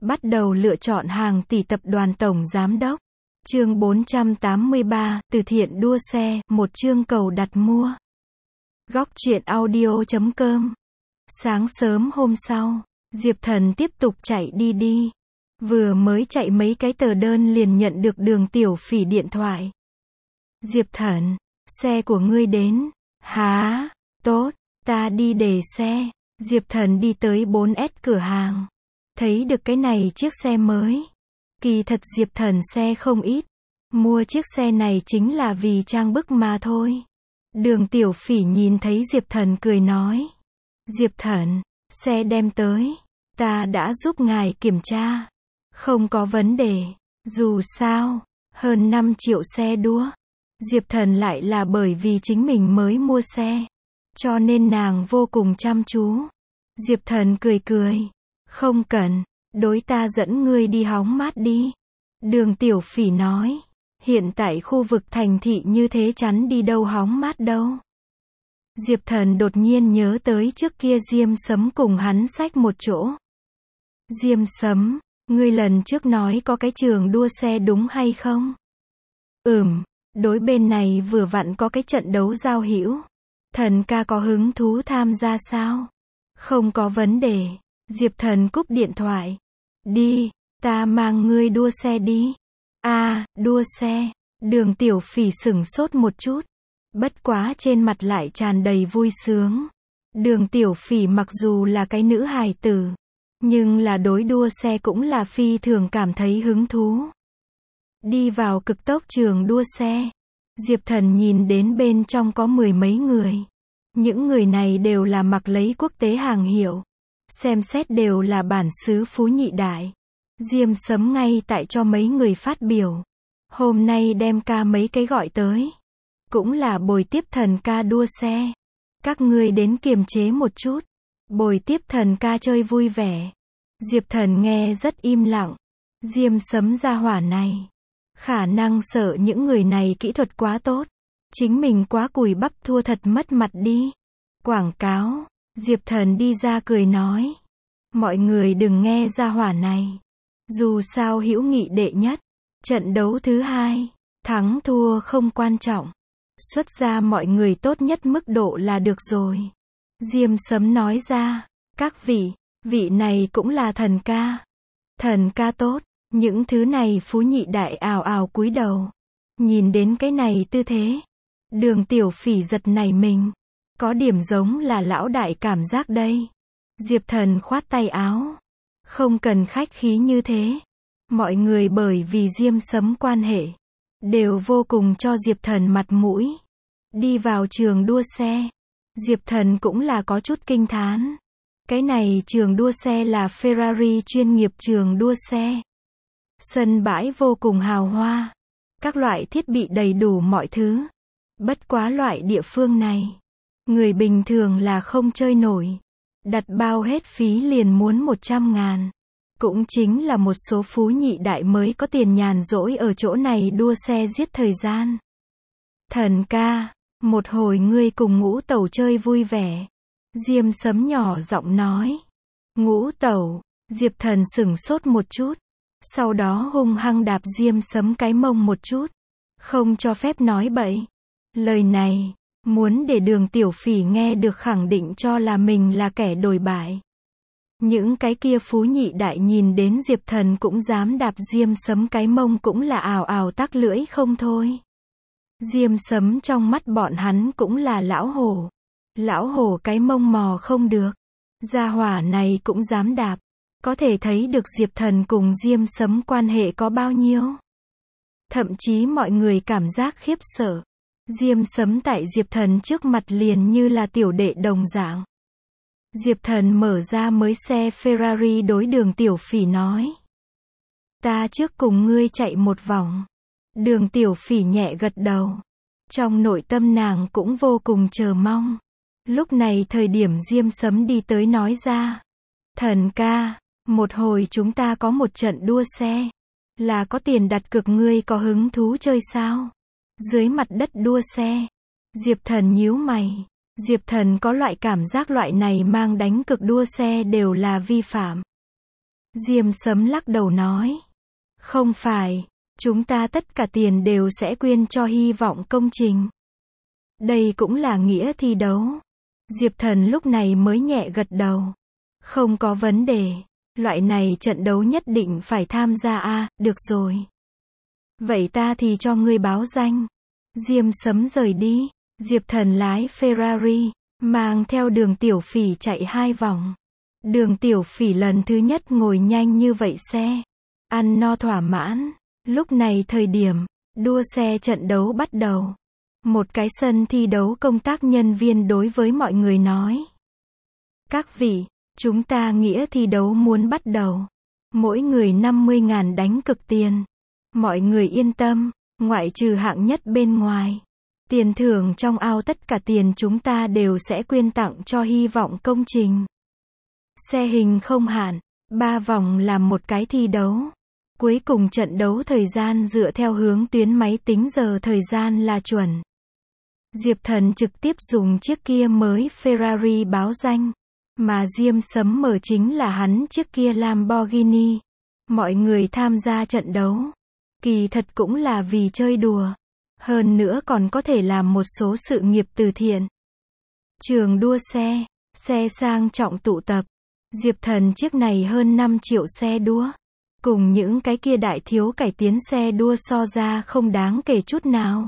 Bắt đầu lựa chọn hàng tỷ tập đoàn tổng giám đốc. Chương 483, từ thiện đua xe, một chương cầu đặt mua. Góc truyện audio.com. Sáng sớm hôm sau, Diệp Thần tiếp tục chạy đi. Vừa mới chạy mấy cái tờ đơn liền nhận được Đường Tiểu Phỉ điện thoại. Diệp Thần, xe của ngươi đến. Hả? Tốt, ta đi để xe. Diệp Thần đi tới 4S cửa hàng. Thấy được cái này chiếc xe mới. Kỳ thật Diệp Thần xe không ít. Mua chiếc xe này chính là vì trang bức mà thôi. Đường Tiểu Phỉ nhìn thấy Diệp Thần cười nói. Diệp Thần, xe đem tới. Ta đã giúp ngài kiểm tra. Không có vấn đề. Dù sao, hơn 5 triệu xe đua. Diệp Thần lại là bởi vì chính mình mới mua xe. Cho nên nàng vô cùng chăm chú. Diệp Thần cười. Không cần, đối ta dẫn ngươi đi hóng mát đi. Đường Tiểu Phỉ nói. Hiện tại khu vực thành thị như thế chắn đi đâu hóng mát đâu. Diệp Thần đột nhiên nhớ tới trước kia Diêm Sấm cùng hắn xách một chỗ. Diêm Sấm, ngươi lần trước nói có cái trường đua xe đúng hay không? Đối bên này vừa vặn có cái trận đấu giao hữu. Thần ca có hứng thú tham gia sao? Không có vấn đề. Diệp Thần cúp điện thoại. Đi, ta mang ngươi đua xe đi. Đua xe. Đường Tiểu Phỉ sửng sốt một chút. Bất quá trên mặt lại tràn đầy vui sướng. Đường Tiểu Phỉ mặc dù là cái nữ hài tử, nhưng là đối đua xe cũng là phi thường cảm thấy hứng thú. Đi vào cực tốc trường đua xe. Diệp Thần nhìn đến bên trong có 10 mấy người. Những người này đều là mặc lấy quốc tế hàng hiệu. Xem xét đều là bản xứ phú nhị đại. Diêm Sấm ngay tại cho mấy người phát biểu. Hôm nay đem ca mấy cái gọi tới. Cũng là bồi tiếp thần ca đua xe. Các ngươi đến kiềm chế một chút. Bồi tiếp thần ca chơi vui vẻ. Diệp Thần nghe rất im lặng. Diêm Sấm gia hỏa này. Khả năng sợ những người này kỹ thuật quá tốt. Chính mình quá cùi bắp thua thật mất mặt đi. Quảng cáo. Diệp Thần đi ra cười nói. Mọi người đừng nghe gia hỏa này. Dù sao hữu nghị đệ nhất. Trận đấu thứ hai. Thắng thua không quan trọng. Xuất ra mọi người tốt nhất mức độ là được rồi. Diêm Sấm nói ra. Các vị này cũng là thần ca. Thần ca tốt. Những thứ này phú nhị đại ào ào cúi đầu. Nhìn đến cái này tư thế. Đường Tiểu Phỉ giật nảy mình. Có điểm giống là lão đại cảm giác đây. Diệp Thần khoát tay áo. Không cần khách khí như thế. Mọi người bởi vì Diêm Sấm quan hệ. Đều vô cùng cho Diệp Thần mặt mũi. Đi vào trường đua xe. Diệp Thần cũng là có chút kinh thán. Cái này trường đua xe là Ferrari chuyên nghiệp trường đua xe. Sân bãi vô cùng hào hoa. Các loại thiết bị đầy đủ mọi thứ. Bất quá loại địa phương này. Người bình thường là không chơi nổi. Đặt bao hết phí liền muốn 100.000. Cũng chính là một số phú nhị đại mới có tiền nhàn rỗi ở chỗ này đua xe giết thời gian. Thần ca, một hồi ngươi cùng Ngũ Tẩu chơi vui vẻ. Diêm Sấm nhỏ giọng nói. Ngũ Tẩu. Diệp Thần sửng sốt một chút. Sau đó hung hăng đạp Diêm Sấm cái mông một chút. Không cho phép nói bậy. Lời này, muốn để Đường Tiểu Phỉ nghe được khẳng định cho là mình là kẻ đồi bại. Những cái kia phú nhị đại nhìn đến Diệp Thần cũng dám đạp Diêm Sấm cái mông cũng là ào ào tắc lưỡi không thôi. Diêm Sấm trong mắt bọn hắn cũng là lão hổ. Lão hổ cái mông mò không được. Gia hỏa này cũng dám đạp. Có thể thấy được Diệp Thần cùng Diêm Sấm quan hệ có bao nhiêu. Thậm chí mọi người cảm giác khiếp sợ. Diêm Sấm tại Diệp Thần trước mặt liền như là tiểu đệ đồng dạng. Diệp Thần mở ra mới xe Ferrari đối Đường Tiểu Phỉ nói. Ta trước cùng ngươi chạy một vòng. Đường Tiểu Phỉ nhẹ gật đầu. Trong nội tâm nàng cũng vô cùng chờ mong. Lúc này thời điểm Diêm Sấm đi tới nói ra. Thần ca, một hồi chúng ta có một trận đua xe. Là có tiền đặt cược, ngươi có hứng thú chơi sao? Dưới mặt đất đua xe. Diệp Thần nhíu mày. Diệp Thần có loại cảm giác loại này mang đánh cược đua xe đều là vi phạm. Diêm Sấm lắc đầu nói. Không phải, chúng ta tất cả tiền đều sẽ quyên cho hy vọng công trình. Đây cũng là nghĩa thi đấu. Diệp Thần lúc này mới nhẹ gật đầu. Không có vấn đề. Loại này trận đấu nhất định phải tham gia à, được rồi. Vậy ta thì cho ngươi báo danh. Diêm Sấm rời đi. Diệp Thần lái Ferrari, mang theo Đường Tiểu Phỉ chạy 2 vòng. Đường Tiểu Phỉ lần thứ nhất ngồi nhanh như vậy xe. Ăn no thỏa mãn. Lúc này thời điểm, đua xe trận đấu bắt đầu. Một cái sân thi đấu công tác nhân viên đối với mọi người nói. Các vị, chúng ta nghĩa thi đấu muốn bắt đầu. Mỗi người 50.000 đánh cực tiền. Mọi người yên tâm, ngoại trừ hạng nhất bên ngoài. Tiền thưởng trong ao tất cả tiền chúng ta đều sẽ quyên tặng cho hy vọng công trình. Xe hình không hạn, 3 vòng làm một cái thi đấu. Cuối cùng trận đấu thời gian dựa theo hướng tuyến máy tính giờ thời gian là chuẩn. Diệp Thần trực tiếp dùng chiếc kia mới Ferrari báo danh. Mà Diêm Sấm mở chính là hắn chiếc kia Lamborghini. Mọi người tham gia trận đấu. Kỳ thật cũng là vì chơi đùa. Hơn nữa còn có thể làm một số sự nghiệp từ thiện. Trường đua xe, xe sang trọng tụ tập. Diệp Thần chiếc này hơn 5 triệu xe đua. Cùng những cái kia đại thiếu cải tiến xe đua so ra không đáng kể chút nào.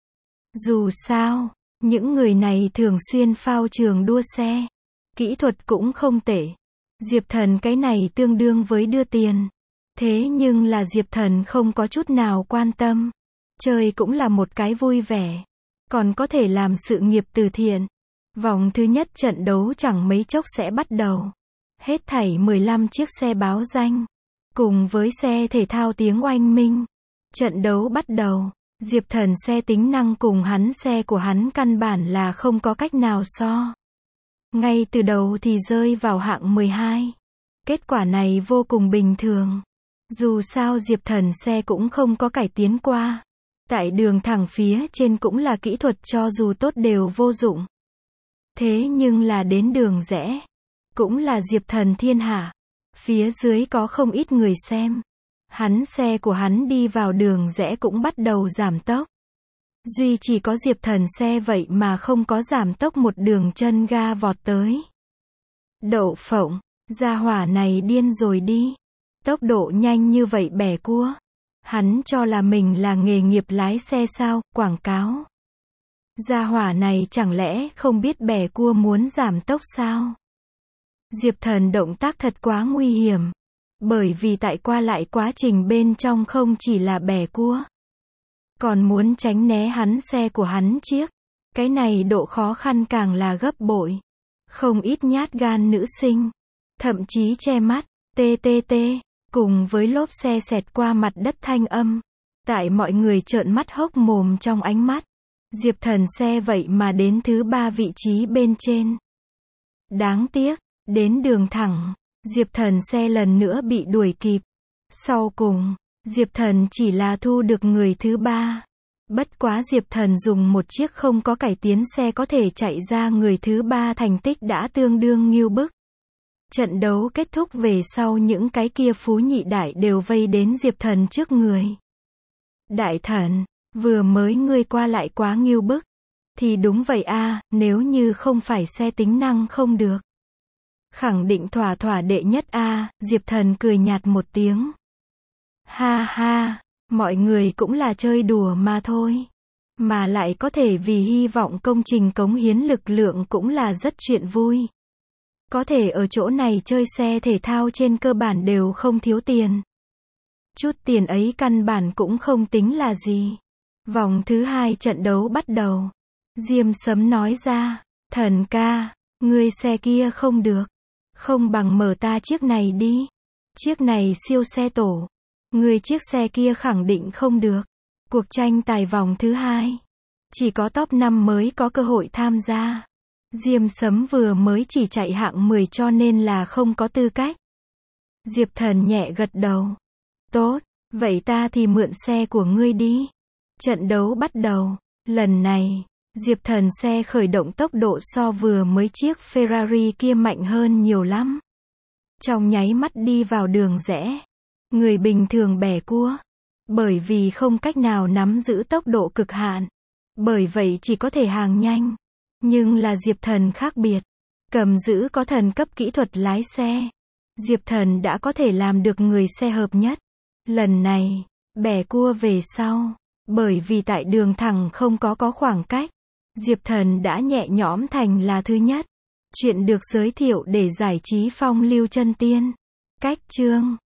Dù sao, những người này thường xuyên phao trường đua xe. Kỹ thuật cũng không tệ. Diệp Thần cái này tương đương với đưa tiền. Thế nhưng là Diệp Thần không có chút nào quan tâm. Chơi cũng là một cái vui vẻ. Còn có thể làm sự nghiệp từ thiện. Vòng thứ nhất trận đấu chẳng mấy chốc sẽ bắt đầu. Hết thảy 15 chiếc xe báo danh. Cùng với xe thể thao tiếng oanh minh. Trận đấu bắt đầu. Diệp Thần xe tính năng cùng hắn xe của hắn căn bản là không có cách nào so. Ngay từ đầu thì rơi vào hạng 12. Kết quả này vô cùng bình thường. Dù sao Diệp Thần xe cũng không có cải tiến qua. Tại đường thẳng phía trên cũng là kỹ thuật cho dù tốt đều vô dụng. Thế nhưng là đến đường rẽ. Cũng là Diệp Thần thiên hạ. Phía dưới có không ít người xem. Hắn xe của hắn đi vào đường rẽ cũng bắt đầu giảm tốc. Duy chỉ có Diệp Thần xe vậy mà không có giảm tốc một đường chân ga vọt tới. Đậu phộng, gia hỏa này điên rồi đi. Tốc độ nhanh như vậy bẻ cua. Hắn cho là mình là nghề nghiệp lái xe sao, quảng cáo. Gia hỏa này chẳng lẽ không biết bẻ cua muốn giảm tốc sao? Diệp Thần động tác thật quá nguy hiểm. Bởi vì tại qua lại quá trình bên trong không chỉ là bẻ cua. Còn muốn tránh né hắn xe của hắn chiếc. Cái này độ khó khăn càng là gấp bội. Không ít nhát gan nữ sinh. Thậm chí che mắt, TTT, cùng với lốp xe xẹt qua mặt đất thanh âm. Tại mọi người trợn mắt hốc mồm trong ánh mắt. Diệp Thần xe vậy mà đến thứ 3 vị trí bên trên. Đáng tiếc, đến đường thẳng. Diệp Thần xe lần nữa bị đuổi kịp. Sau cùng, Diệp Thần chỉ là thu được người thứ 3. Bất quá Diệp Thần dùng một chiếc không có cải tiến xe có thể chạy ra người thứ 3 thành tích đã tương đương nghêu bức. Trận đấu kết thúc về sau những cái kia phú nhị đại đều vây đến Diệp Thần trước người. Đại thần, vừa mới ngươi qua lại quá nghêu bức. Thì đúng vậy a, nếu như không phải xe tính năng không được. Khẳng định thỏa thỏa đệ nhất a, Diệp Thần cười nhạt một tiếng. Ha ha, mọi người cũng là chơi đùa mà thôi. Mà lại có thể vì hy vọng công trình cống hiến lực lượng cũng là rất chuyện vui. Có thể ở chỗ này chơi xe thể thao trên cơ bản đều không thiếu tiền. Chút tiền ấy căn bản cũng không tính là gì. Vòng thứ 2 trận đấu bắt đầu. Diêm Sấm nói ra, Thần ca, ngươi xe kia không được. Không bằng mở ta chiếc này đi. Chiếc này siêu xe tổ. Ngươi chiếc xe kia khẳng định không được. Cuộc tranh tài vòng thứ 2. Chỉ có top 5 mới có cơ hội tham gia. Diêm Sấm vừa mới chỉ chạy hạng 10 cho nên là không có tư cách. Diệp Thần nhẹ gật đầu. Tốt, vậy ta thì mượn xe của ngươi đi. Trận đấu bắt đầu. Lần này, Diệp Thần xe khởi động tốc độ so vừa mới chiếc Ferrari kia mạnh hơn nhiều lắm. trong nháy mắt đi vào đường rẽ. Người bình thường bẻ cua, bởi vì không cách nào nắm giữ tốc độ cực hạn. Bởi vậy chỉ có thể hàng nhanh. Nhưng là Diệp Thần khác biệt. Cầm giữ có thần cấp kỹ thuật lái xe. Diệp Thần đã có thể làm được người xe hợp nhất. Lần này, bẻ cua về sau. Bởi vì tại đường thẳng không có khoảng cách. Diệp Thần đã nhẹ nhõm thành là thứ nhất. Chuyện được giới thiệu để giải trí phong lưu chân tiên. Cách chương